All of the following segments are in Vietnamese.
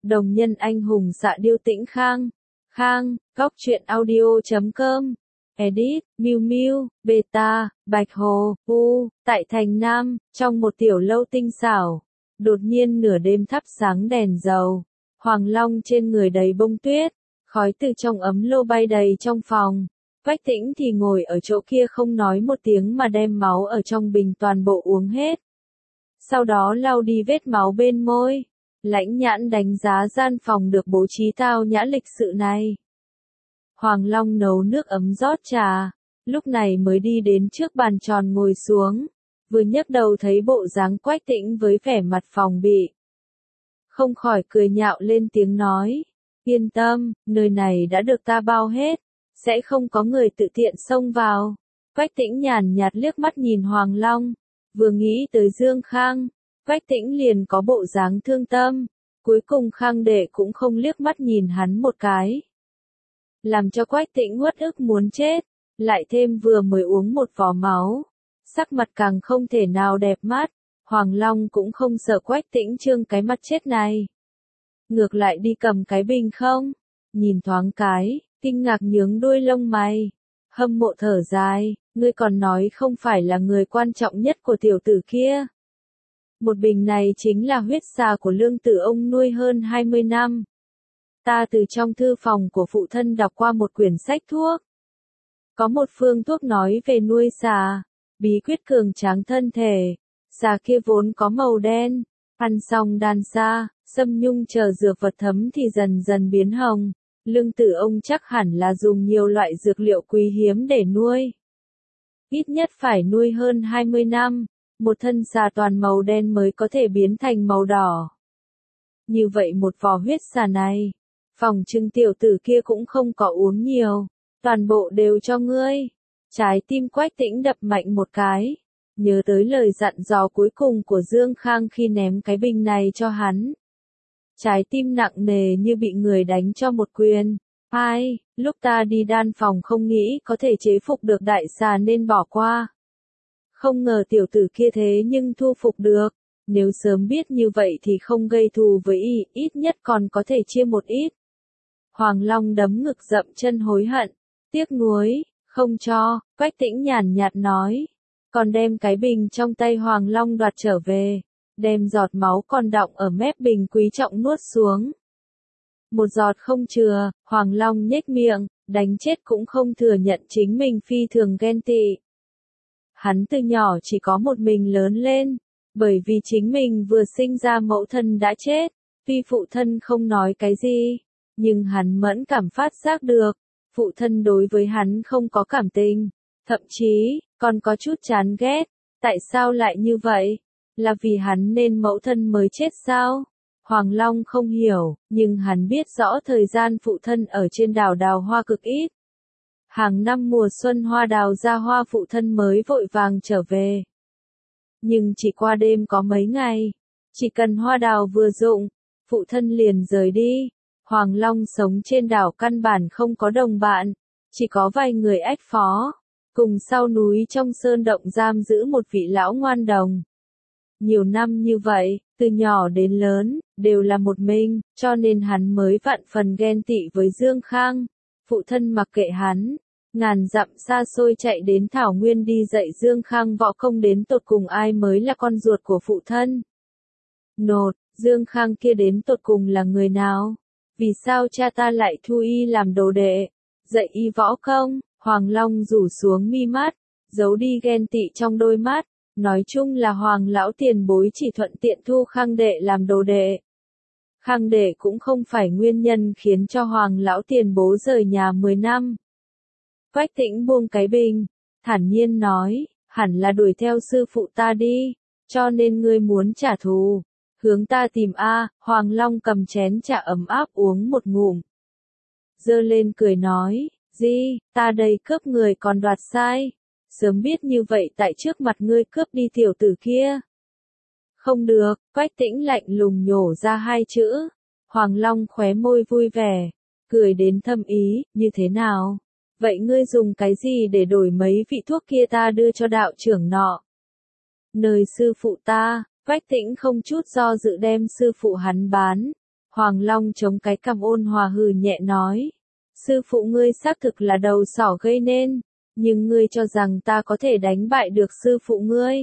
Đồng nhân anh hùng Dạ Điêu Tĩnh Khang. Khang, góc truyện audio.com. Edit, Miu Miu, Beta, Bạch Hồ, tại thành Nam, trong một tiểu lâu tinh xảo. Đột nhiên nửa đêm thắp sáng đèn dầu. Hoàng long trên người đầy bông tuyết. Khói từ trong ấm lô bay đầy trong phòng. Quách Tĩnh thì ngồi ở chỗ kia không nói một tiếng mà đem máu ở trong bình toàn bộ uống hết. Sau đó lau đi vết máu bên môi. Lãnh Nhãn đánh giá gian phòng được bố trí tao nhã lịch sự này. Hoàng Long nấu nước ấm rót trà, lúc này mới đi đến trước bàn tròn ngồi xuống, vừa nhấc đầu thấy bộ dáng Quách Tĩnh với vẻ mặt phòng bị. Không khỏi cười nhạo lên tiếng nói, yên tâm, nơi này đã được ta bao hết, sẽ không có người tự tiện xông vào. Quách Tĩnh nhàn nhạt liếc mắt nhìn Hoàng Long, vừa nghĩ tới Dương Khang, Quách Tĩnh liền có bộ dáng thương tâm, cuối cùng Khang đệ cũng không liếc mắt nhìn hắn một cái. Làm cho Quách Tĩnh uất ức muốn chết, lại thêm vừa mới uống một vò máu, sắc mặt càng không thể nào đẹp mắt, Hoàng Long cũng không sợ Quách Tĩnh trương cái mặt chết này. Ngược lại đi cầm cái bình không, nhìn thoáng cái, kinh ngạc nhướng đuôi lông mày, hâm mộ thở dài, ngươi còn nói không phải là người quan trọng nhất của tiểu tử kia. Một bình này chính là huyết xà của Lương Tử ông nuôi hơn 20 năm. Ta từ trong thư phòng của phụ thân đọc qua một quyển sách thuốc. Có một phương thuốc nói về nuôi xà, bí quyết cường tráng thân thể. Xà kia vốn có màu đen, ăn xong đan xa, xâm nhung chờ dược vật thấm thì dần dần biến hồng. Lương Tử ông chắc hẳn là dùng nhiều loại dược liệu quý hiếm để nuôi. Ít nhất phải nuôi hơn 20 năm, một thân xà toàn màu đen mới có thể biến thành màu đỏ. Như vậy một vò huyết xà này, phòng trưng tiểu tử kia cũng không có uống nhiều, toàn bộ đều cho ngươi. Trái tim Quách Tĩnh đập mạnh một cái, nhớ tới lời dặn dò cuối cùng của Dương Khang khi ném cái bình này cho hắn. Trái tim nặng nề như bị người đánh cho một quyền. Ai, lúc ta đi đan phòng không nghĩ có thể chế phục được đại xà nên bỏ qua. Không ngờ tiểu tử kia thế nhưng thu phục được. Nếu sớm biết như vậy thì không gây thù với y, ít nhất còn có thể chia một ít. Hoàng Long đấm ngực dậm chân hối hận, tiếc nuối, không cho, Quách Tĩnh nhàn nhạt nói. Còn đem cái bình trong tay Hoàng Long đoạt trở về, đem giọt máu còn đọng ở mép bình quý trọng nuốt xuống. Một giọt không chừa, Hoàng Long nhếch miệng, đánh chết cũng không thừa nhận chính mình phi thường ghen tị. Hắn từ nhỏ chỉ có một mình lớn lên, bởi vì chính mình vừa sinh ra mẫu thân đã chết, tuy phụ thân không nói cái gì, nhưng hắn mẫn cảm phát giác được, phụ thân đối với hắn không có cảm tình, thậm chí, còn có chút chán ghét. Tại sao lại như vậy? Là vì hắn nên mẫu thân mới chết sao? Hoàng Long không hiểu, nhưng hắn biết rõ thời gian phụ thân ở trên đảo đào hoa cực ít. Hàng năm mùa xuân hoa đào ra hoa phụ thân mới vội vàng trở về. Nhưng chỉ qua đêm có mấy ngày, chỉ cần hoa đào vừa rụng, phụ thân liền rời đi. Hoàng Long sống trên đảo căn bản không có đồng bạn, chỉ có vài người ách phó, cùng sau núi trong sơn động giam giữ một vị lão ngoan đồng. Nhiều năm như vậy, từ nhỏ đến lớn, đều là một mình, cho nên hắn mới vạn phần ghen tị với Dương Khang. Phụ thân mặc kệ hắn, ngàn dặm xa xôi chạy đến Thảo Nguyên đi dạy Dương Khang võ công đến tột cùng ai mới là con ruột của phụ thân. Nột, Dương Khang kia đến tột cùng là người nào? Vì sao cha ta lại thu y làm đồ đệ, dạy y võ công? Hoàng Long rủ xuống mi mắt, giấu đi ghen tị trong đôi mắt, nói chung là Hoàng lão tiền bối chỉ thuận tiện thu Khang đệ làm đồ đệ. Khang đệ cũng không phải nguyên nhân khiến cho Hoàng lão tiền bối rời nhà 10 năm. Quách Tĩnh buông cái bình, thản nhiên nói, hẳn là đuổi theo sư phụ ta đi, cho nên ngươi muốn trả thù. Hướng ta tìm a. Hoàng Long cầm chén trà ấm áp uống một ngụm. Giơ lên cười nói, gì, ta đây cướp người còn đoạt sai. Sớm biết như vậy tại trước mặt ngươi cướp đi tiểu tử kia. Không được, Quách Tĩnh lạnh lùng nhổ ra hai chữ. Hoàng Long khóe môi vui vẻ, cười đến thâm ý, như thế nào? Vậy ngươi dùng cái gì để đổi mấy vị thuốc kia ta đưa cho đạo trưởng nọ? Nơi sư phụ ta, Quách Tĩnh không chút do dự đem sư phụ hắn bán. Hoàng Long chống cái cằm ôn hòa hừ nhẹ nói. Sư phụ ngươi xác thực là đầu sỏ gây nên, nhưng ngươi cho rằng ta có thể đánh bại được sư phụ ngươi.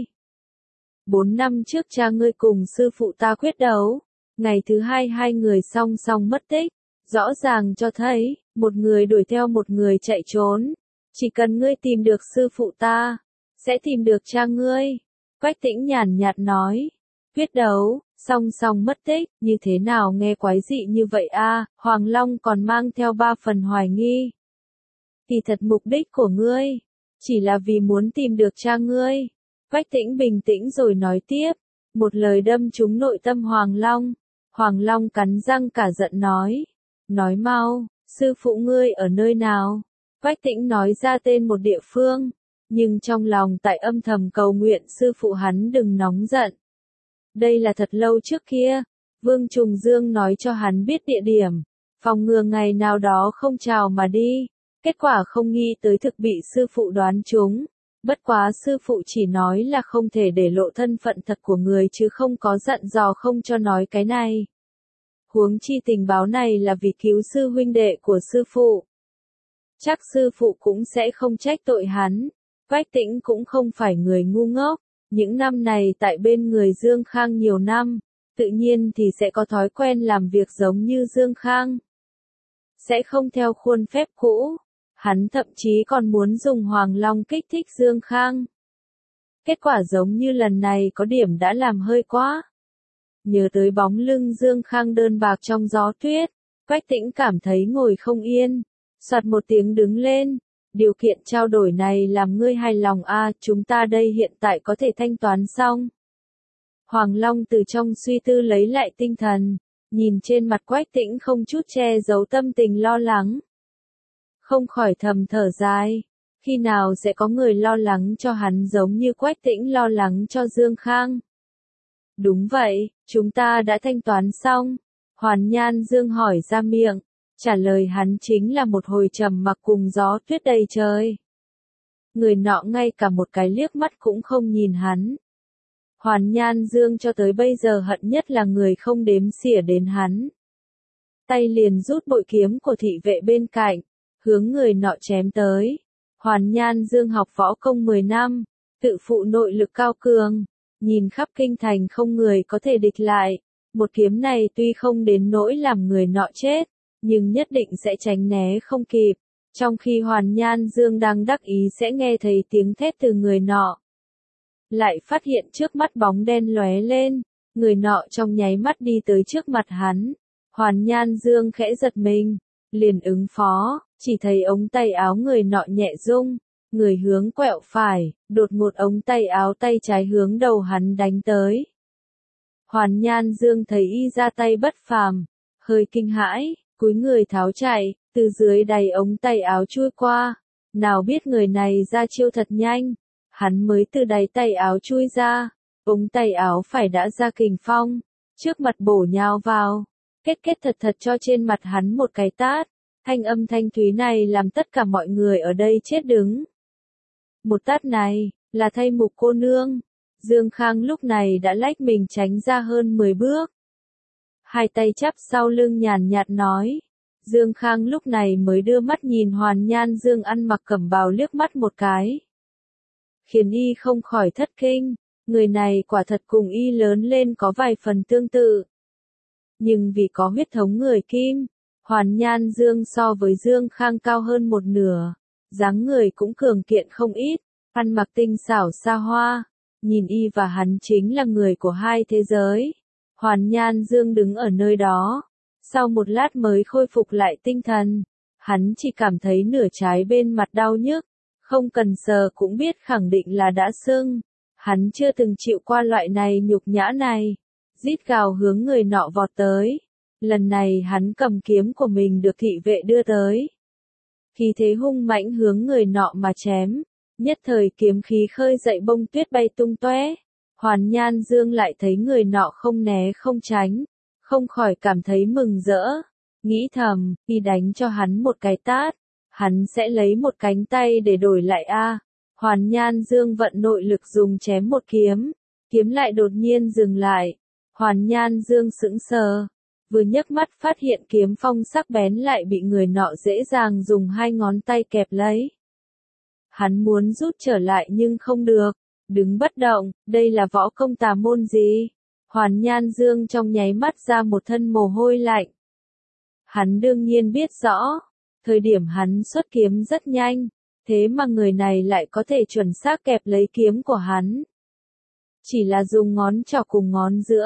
4 năm trước cha ngươi cùng sư phụ ta quyết đấu, ngày thứ hai hai người song song mất tích, rõ ràng cho thấy, một người đuổi theo một người chạy trốn. Chỉ cần ngươi tìm được sư phụ ta, sẽ tìm được cha ngươi. Quách Tĩnh nhàn nhạt nói, quyết đấu, song song mất tích, như thế nào nghe quái dị như vậy a? Hoàng Long còn mang theo 3 phần hoài nghi. Kỳ thật mục đích của ngươi, chỉ là vì muốn tìm được cha ngươi. Quách Tĩnh bình tĩnh rồi nói tiếp, một lời đâm trúng nội tâm Hoàng Long. Hoàng Long cắn răng cả giận nói mau, sư phụ ngươi ở nơi nào? Quách Tĩnh nói ra tên một địa phương, nhưng trong lòng tại âm thầm cầu nguyện sư phụ hắn đừng nóng giận. Đây là thật lâu trước kia, Vương Trùng Dương nói cho hắn biết địa điểm, phòng ngừa ngày nào đó không chào mà đi, kết quả không nghĩ tới thực bị sư phụ đoán trúng. Bất quá sư phụ chỉ nói là không thể để lộ thân phận thật của người chứ không có dặn dò không cho nói cái này. Huống chi tình báo này là vì cứu sư huynh đệ của sư phụ. Chắc sư phụ cũng sẽ không trách tội hắn. Quách Tĩnh cũng không phải người ngu ngốc, những năm này tại bên người Dương Khang nhiều năm, tự nhiên thì sẽ có thói quen làm việc giống như Dương Khang. Sẽ không theo khuôn phép cũ, hắn thậm chí còn muốn dùng Hoàng Long kích thích Dương Khang. Kết quả giống như lần này có điểm đã làm hơi quá. Nhớ tới bóng lưng Dương Khang đơn bạc trong gió tuyết, Quách Tĩnh cảm thấy ngồi không yên, soạt một tiếng đứng lên. Điều kiện trao đổi này làm ngươi hài lòng a, chúng ta đây hiện tại có thể thanh toán xong. Hoàng Long từ trong suy tư lấy lại tinh thần, nhìn trên mặt Quách Tĩnh không chút che giấu tâm tình lo lắng. Không khỏi thầm thở dài, khi nào sẽ có người lo lắng cho hắn giống như Quách Tĩnh lo lắng cho Dương Khang. Đúng vậy, chúng ta đã thanh toán xong. Hoàn Nhan Dương hỏi ra miệng. Trả lời hắn chính là một hồi trầm mặc cùng gió tuyết đầy trời. Người nọ ngay cả một cái liếc mắt cũng không nhìn hắn. Hoàn Nhan Dương cho tới bây giờ hận nhất là người không đếm xỉa đến hắn. Tay liền rút bội kiếm của thị vệ bên cạnh, hướng người nọ chém tới. Hoàn Nhan Dương học võ công 10 năm, tự phụ nội lực cao cường, nhìn khắp kinh thành không người có thể địch lại. Một kiếm này tuy không đến nỗi làm người nọ chết, nhưng nhất định sẽ tránh né không kịp. Trong khi Hoàn Nhan Dương đang đắc ý sẽ nghe thấy tiếng thét từ người nọ. Lại phát hiện trước mắt bóng đen lóe lên, người nọ trong nháy mắt đi tới trước mặt hắn. Hoàn Nhan Dương khẽ giật mình, liền ứng phó, chỉ thấy ống tay áo người nọ nhẹ rung, người hướng quẹo phải, đột ngột ống tay áo tay trái hướng đầu hắn đánh tới. Hoàn Nhan Dương thấy y ra tay bất phàm, hơi kinh hãi, cúi người tháo chạy, từ dưới đáy ống tay áo chui qua. Nào biết người này ra chiêu thật nhanh, hắn mới từ đáy tay áo chui ra, ống tay áo phải đã ra kình phong, trước mặt bổ nhào vào, kết thật cho trên mặt hắn một cái tát. Thanh âm thanh thúy này làm tất cả mọi người ở đây chết đứng. Một tát này, là thay Mục cô nương. Dương Khang lúc này đã lách mình tránh ra hơn 10 bước. Hai tay chắp sau lưng nhàn nhạt nói. Dương Khang lúc này mới đưa mắt nhìn Hoàn Nhan Dương ăn mặc cẩm bào liếc mắt một cái. Khiến y không khỏi thất kinh, người này quả thật cùng y lớn lên có vài phần tương tự. Nhưng vì có huyết thống người Kim, Hoàn Nhan Dương so với Dương Khang cao hơn một nửa, dáng người cũng cường kiện không ít, ăn mặc tinh xảo xa hoa, nhìn y và hắn chính là người của hai thế giới. Hoàn Nhan Dương đứng ở nơi đó, sau một lát mới khôi phục lại tinh thần, hắn chỉ cảm thấy nửa trái bên mặt đau nhức, không cần sờ cũng biết khẳng định là đã sưng. Hắn chưa từng chịu qua loại này nhục nhã này, rít gào hướng người nọ vọt tới. Lần này hắn cầm kiếm của mình được thị vệ đưa tới. Khí thế hung mãnh hướng người nọ mà chém, nhất thời kiếm khí khơi dậy bông tuyết bay tung tóe. Hoàn Nhan Dương lại thấy người nọ không né không tránh, không khỏi cảm thấy mừng rỡ, nghĩ thầm, khi đánh cho hắn một cái tát, hắn sẽ lấy một cánh tay để đổi lại a. Hoàn Nhan Dương vận nội lực dùng chém một kiếm, kiếm lại đột nhiên dừng lại. Hoàn Nhan Dương sững sờ, vừa nhấc mắt phát hiện kiếm phong sắc bén lại bị người nọ dễ dàng dùng hai ngón tay kẹp lấy. Hắn muốn rút trở lại nhưng không được, đứng bất động, đây là võ công tà môn gì? Hoàn Nhan Dương trong nháy mắt ra một thân mồ hôi lạnh. Hắn đương nhiên biết rõ, thời điểm hắn xuất kiếm rất nhanh, thế mà người này lại có thể chuẩn xác kẹp lấy kiếm của hắn. Chỉ là dùng ngón trỏ cùng ngón giữa.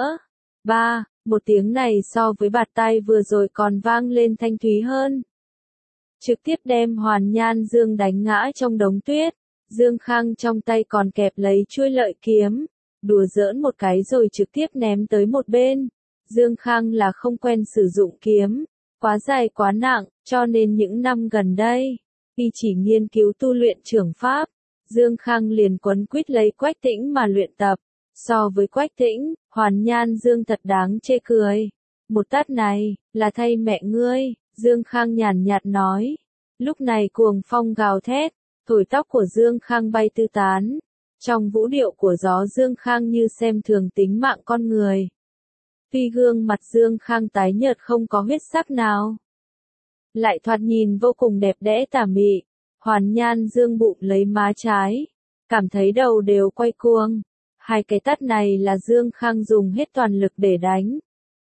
Một tiếng này so với bạt tai vừa rồi còn vang lên thanh thúy hơn. Trực tiếp đem Hoàn Nhan Dương đánh ngã trong đống tuyết. Dương Khang trong tay còn kẹp lấy chuôi lợi kiếm, đùa giỡn một cái rồi trực tiếp ném tới một bên. Dương Khang là không quen sử dụng kiếm, quá dài quá nặng, cho nên những năm gần đây, khi chỉ nghiên cứu tu luyện trưởng pháp, Dương Khang liền quấn quýt lấy Quách Tĩnh mà luyện tập. So với Quách Tĩnh, Hoàn Nhan Dương thật đáng chê cười. Một tát này, là thay mẹ ngươi, Dương Khang nhàn nhạt nói. Lúc này cuồng phong gào thét, thổi tóc của Dương Khang bay tứ tán. Trong vũ điệu của gió Dương Khang như xem thường tính mạng con người. Tuy gương mặt Dương Khang tái nhợt không có huyết sắc nào, lại thoạt nhìn vô cùng đẹp đẽ tà mị. Hoàn Nhan Dương bụng lấy má trái, cảm thấy đầu đều quay cuồng. Hai cái tát này là Dương Khang dùng hết toàn lực để đánh.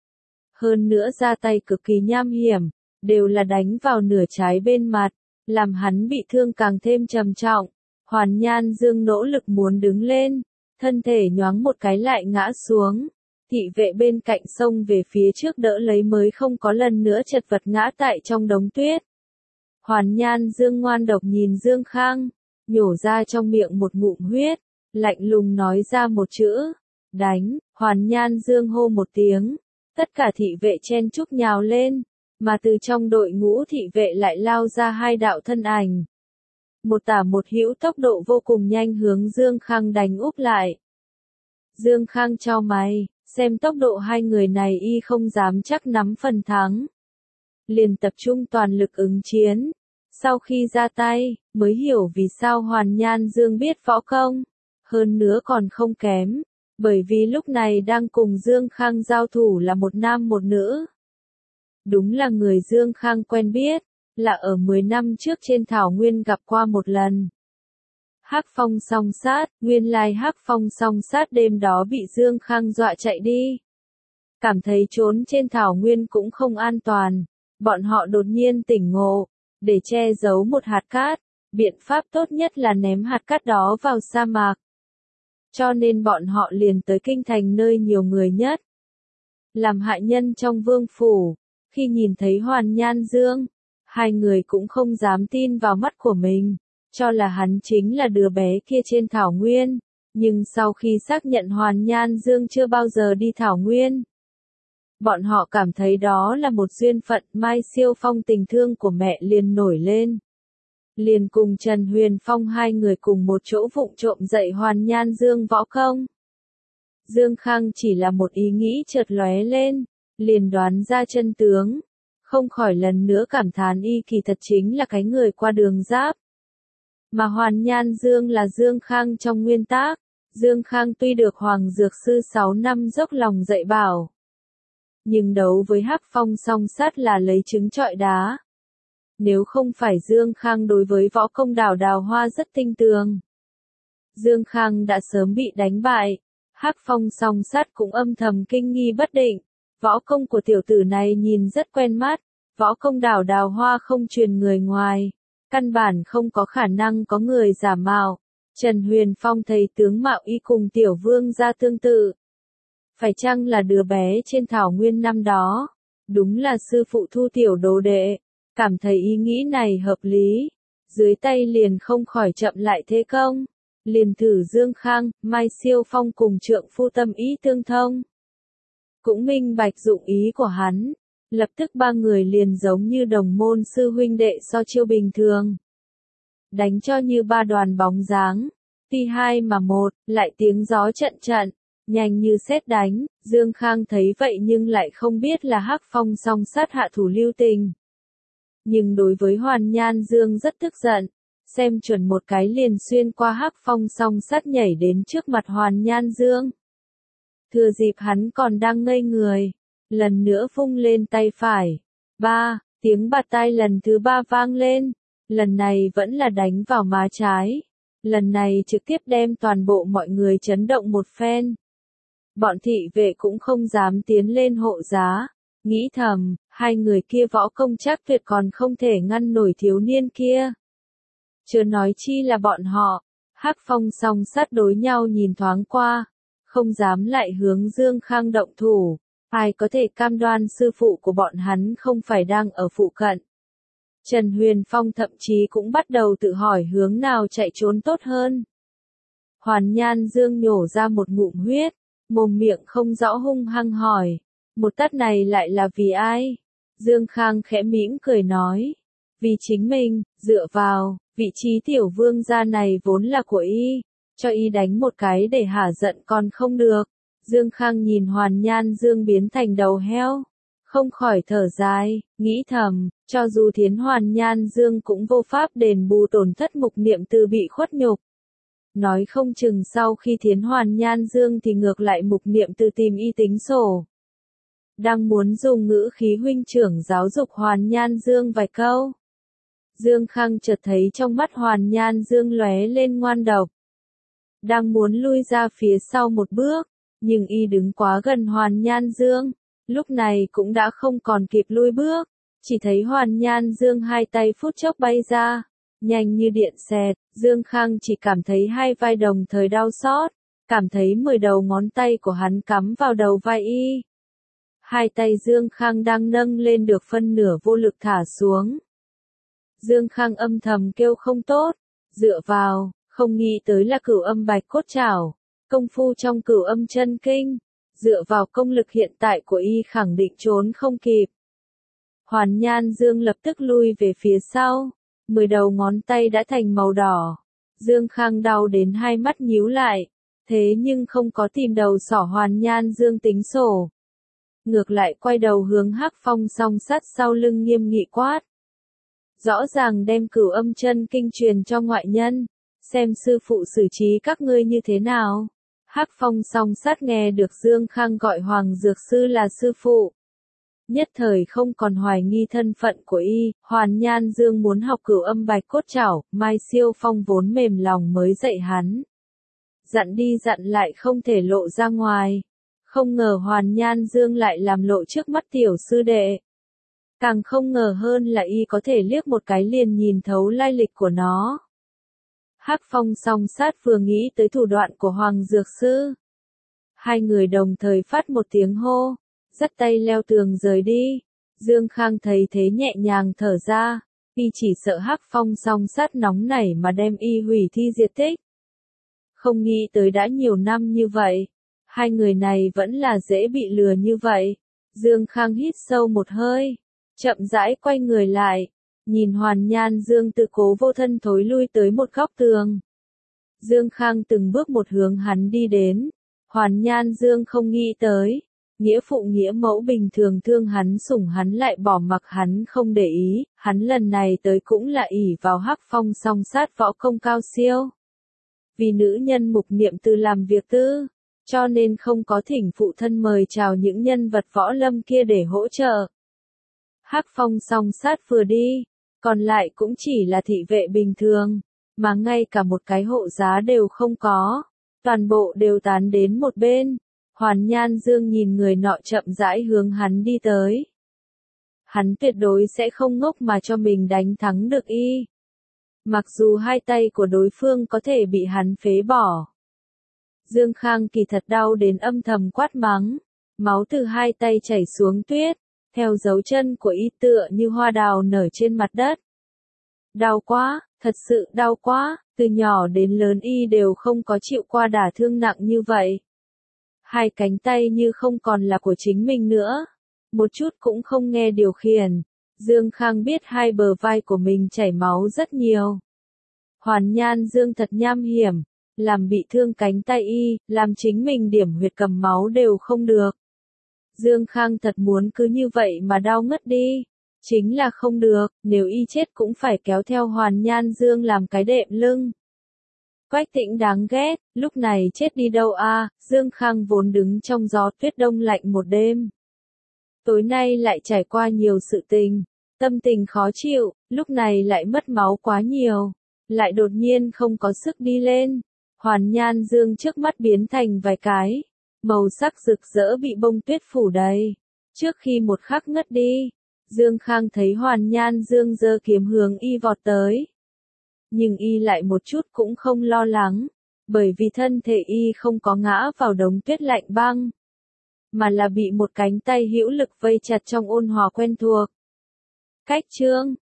Hơn nữa ra tay cực kỳ nham hiểm, đều là đánh vào nửa trái bên mặt, làm hắn bị thương càng thêm trầm trọng. Hoàn Nhan Dương nỗ lực muốn đứng lên, thân thể nhoáng một cái lại ngã xuống. Thị vệ bên cạnh xông về phía trước đỡ lấy mới không có lần nữa chật vật ngã tại trong đống tuyết. Hoàn Nhan Dương ngoan độc nhìn Dương Khang, nhổ ra trong miệng một ngụm huyết, lạnh lùng nói ra một chữ, đánh. Hoàn Nhan Dương hô một tiếng, tất cả thị vệ chen chúc nhào lên, mà từ trong đội ngũ thị vệ lại lao ra hai đạo thân ảnh. Một tả một hữu tốc độ vô cùng nhanh hướng Dương Khang đánh úp lại. Dương Khang chau mày, xem tốc độ hai người này y không dám chắc nắm phần thắng. Liền tập trung toàn lực ứng chiến. Sau khi ra tay, mới hiểu vì sao Hoàn Nhan Dương biết võ công. Hơn nữa còn không kém, bởi vì lúc này đang cùng Dương Khang giao thủ là một nam một nữ. Đúng là người Dương Khang quen biết, là ở 10 năm trước trên thảo nguyên gặp qua một lần. Hắc Phong song sát, nguyên lai Hắc Phong song sát đêm đó bị Dương Khang dọa chạy đi. Cảm thấy trốn trên thảo nguyên cũng không an toàn, bọn họ đột nhiên tỉnh ngộ, để che giấu một hạt cát, biện pháp tốt nhất là ném hạt cát đó vào sa mạc. Cho nên bọn họ liền tới kinh thành nơi nhiều người nhất. Làm hại nhân trong vương phủ, khi nhìn thấy Hoàn Nhan Dương, hai người cũng không dám tin vào mắt của mình, cho là hắn chính là đứa bé kia trên thảo nguyên. Nhưng sau khi xác nhận Hoàn Nhan Dương chưa bao giờ đi thảo nguyên, bọn họ cảm thấy đó là một duyên phận. Mai Siêu Phong tình thương của mẹ liền nổi lên. Liền cùng Trần Huyền Phong hai người cùng một chỗ vụng trộm dạy Hoàn Nhan Dương võ công. Dương Khang chỉ là một ý nghĩ chợt lóe lên, liền đoán ra chân tướng, không khỏi lần nữa cảm thán y kỳ thật chính là cái người qua đường giáp. Mà Hoàn Nhan Dương là Dương Khang trong nguyên tác. Dương Khang tuy được Hoàng Dược Sư 6 năm dốc lòng dạy bảo, nhưng đấu với Hắc Phong song sát là lấy trứng trọi đá. Nếu không phải Dương Khang đối với võ công Đào Hoa rất tinh tường, Dương Khang đã sớm bị đánh bại. Hắc Phong song sát cũng âm thầm kinh nghi bất định. Võ công của tiểu tử này nhìn rất quen mắt. Võ công Đào Hoa không truyền người ngoài, căn bản không có khả năng có người giả mạo. Trần Huyền Phong thấy tướng mạo y cùng tiểu vương gia tương tự. Phải chăng là đứa bé trên thảo nguyên năm đó? Đúng là sư phụ thu tiểu đồ đệ. Cảm thấy ý nghĩ này hợp lý, dưới tay liền không khỏi chậm lại thế công. Liền thử Dương Khang, Mai Siêu Phong cùng trượng phu tâm ý tương thông. Cũng minh bạch dụng ý của hắn. Lập tức ba người liền giống như đồng môn sư huynh đệ so chiêu bình thường. Đánh cho như ba đoàn bóng dáng. Tuy hai mà một, lại tiếng gió trận trận, nhanh như sét đánh. Dương Khang thấy vậy nhưng lại không biết là Hắc Phong song sát hạ thủ lưu tình. Nhưng đối với Hoàn Nhan Dương rất tức giận, xem chuẩn một cái liền xuyên qua Hắc Phong song sát nhảy đến trước mặt Hoàn Nhan Dương. Thừa dịp hắn còn đang ngây người, lần nữa vung lên tay phải. Ba, tiếng bạt tai lần thứ ba vang lên. Lần này vẫn là đánh vào má trái. Lần này trực tiếp đem toàn bộ mọi người chấn động một phen. Bọn thị vệ cũng không dám tiến lên hộ giá. Nghĩ thầm, hai người kia võ công chắc tuyệt còn không thể ngăn nổi thiếu niên kia. Chưa nói chi là bọn họ. Hắc Phong song sát đối nhau nhìn thoáng qua. Không dám lại hướng Dương Khang động thủ. Ai có thể cam đoan sư phụ của bọn hắn không phải đang ở phụ cận. Trần Huyền Phong thậm chí cũng bắt đầu tự hỏi hướng nào chạy trốn tốt hơn. Hoàn Nhan Dương nhổ ra một ngụm huyết, mồm miệng không rõ hung hăng hỏi. Một tát này lại là vì ai? Dương Khang khẽ mỉm cười nói. Vì chính mình, dựa vào, vị trí tiểu vương gia này vốn là của y. Cho y đánh một cái để hả giận còn không được. Dương Khang nhìn Hoàn Nhan Dương biến thành đầu heo. Không khỏi thở dài, nghĩ thầm, cho dù Thiến Hoàn Nhan Dương cũng vô pháp đền bù tổn thất mục niệm từ bị khuất nhục. Nói không chừng sau khi Thiến Hoàn Nhan Dương thì ngược lại mục niệm từ tìm y tính sổ. Đang muốn dùng ngữ khí huynh trưởng giáo dục Hoàn Nhan Dương vài câu. Dương Khang chợt thấy trong mắt Hoàn Nhan Dương lóe lên ngoan độc. Đang muốn lui ra phía sau một bước, nhưng y đứng quá gần Hoàn Nhan Dương. Lúc này cũng đã không còn kịp lui bước, chỉ thấy Hoàn Nhan Dương hai tay phút chốc bay ra, nhanh như điện xẹt, Dương Khang chỉ cảm thấy hai vai đồng thời đau xót, cảm thấy 10 đầu ngón tay của hắn cắm vào đầu vai y. Hai tay Dương Khang đang nâng lên được phân nửa vô lực thả xuống. Dương Khang âm thầm kêu không tốt, dựa vào, không nghĩ tới là Cửu Âm Bạch Cốt Trảo, công phu trong Cửu Âm Chân Kinh. Dựa vào công lực hiện tại của y khẳng định trốn không kịp. Hoàn Nhan Dương lập tức lui về phía sau. 10 đầu ngón tay đã thành màu đỏ. Dương Khang đau đến hai mắt nhíu lại. Thế nhưng không có tìm đầu sỏ Hoàn Nhan Dương tính sổ. Ngược lại quay đầu hướng Hắc Phong song sát sau lưng nghiêm nghị quát. Rõ ràng đem Cửu Âm Chân Kinh truyền cho ngoại nhân. Xem sư phụ xử trí các ngươi như thế nào. Hắc Phong song sát nghe được Dương Khang gọi Hoàng Dược Sư là sư phụ. Nhất thời không còn hoài nghi thân phận của y, Hoàn Nhan Dương muốn học Cửu Âm Bạch Cốt Trảo, Mai Siêu Phong vốn mềm lòng mới dạy hắn. Dặn đi dặn lại không thể lộ ra ngoài. Không ngờ Hoàn Nhan Dương lại làm lộ trước mắt tiểu sư đệ. Càng không ngờ hơn là y có thể liếc một cái liền nhìn thấu lai lịch của nó. Hắc Phong song sát vừa nghĩ tới thủ đoạn của Hoàng Dược Sư. Hai người đồng thời phát một tiếng hô, dắt tay leo tường rời đi. Dương Khang thấy thế nhẹ nhàng thở ra, y chỉ sợ Hắc Phong song sát nóng nảy mà đem y hủy thi diệt tích. Không nghĩ tới đã nhiều năm như vậy, hai người này vẫn là dễ bị lừa như vậy. Dương Khang hít sâu một hơi, chậm rãi quay người lại. Nhìn Hoàn Nhan Dương tự cố vô thân thối lui tới một góc tường. Dương Khang từng bước một hướng hắn đi đến. Hoàn Nhan Dương không nghĩ tới. Nghĩa phụ nghĩa mẫu bình thường thương hắn sủng hắn lại bỏ mặc hắn không để ý. Hắn lần này tới cũng là ỷ vào Hắc Phong song sát võ công cao siêu. Vì nữ nhân mục niệm từ làm việc tư. Cho nên không có thỉnh phụ thân mời chào những nhân vật võ lâm kia để hỗ trợ. Hắc Phong song sát vừa đi. Còn lại cũng chỉ là thị vệ bình thường, mà ngay cả một cái hộ giá đều không có, toàn bộ đều tán đến một bên. Hoàn Nhan Dương nhìn người nọ chậm rãi hướng hắn đi tới. Hắn tuyệt đối sẽ không ngốc mà cho mình đánh thắng được y. Mặc dù hai tay của đối phương có thể bị hắn phế bỏ. Dương Khang kỳ thật đau đến âm thầm quát mắng, máu từ hai tay chảy xuống tuyết. Theo dấu chân của y tựa như hoa đào nở trên mặt đất. Đau quá, thật sự đau quá, từ nhỏ đến lớn y đều không có chịu qua đả thương nặng như vậy. Hai cánh tay như không còn là của chính mình nữa, một chút cũng không nghe điều khiển. Dương Khang biết hai bờ vai của mình chảy máu rất nhiều. Hoàn Nhan Dương thật nham hiểm, làm bị thương cánh tay y, làm chính mình điểm huyệt cầm máu đều không được. Dương Khang thật muốn cứ như vậy mà đau ngất đi. Chính là không được, nếu y chết cũng phải kéo theo Hoàn Nhan Dương làm cái đệm lưng. Quách Tĩnh đáng ghét, lúc này chết đi đâu a? Dương Khang vốn đứng trong gió tuyết đông lạnh một đêm. Tối nay lại trải qua nhiều sự tình, tâm tình khó chịu, lúc này lại mất máu quá nhiều, lại đột nhiên không có sức đi lên. Hoàn nhan dương trước mắt biến thành vài cái, màu sắc rực rỡ bị bông tuyết phủ đầy. Trước khi một khắc ngất đi, Dương Khang thấy Hoàn nhan dương giơ kiếm hướng y vọt tới. Nhưng y lại một chút cũng không lo lắng, bởi vì thân thể y không có ngã vào đống tuyết lạnh băng, mà là bị một cánh tay hữu lực vây chặt trong ôn hòa quen thuộc. Cách chương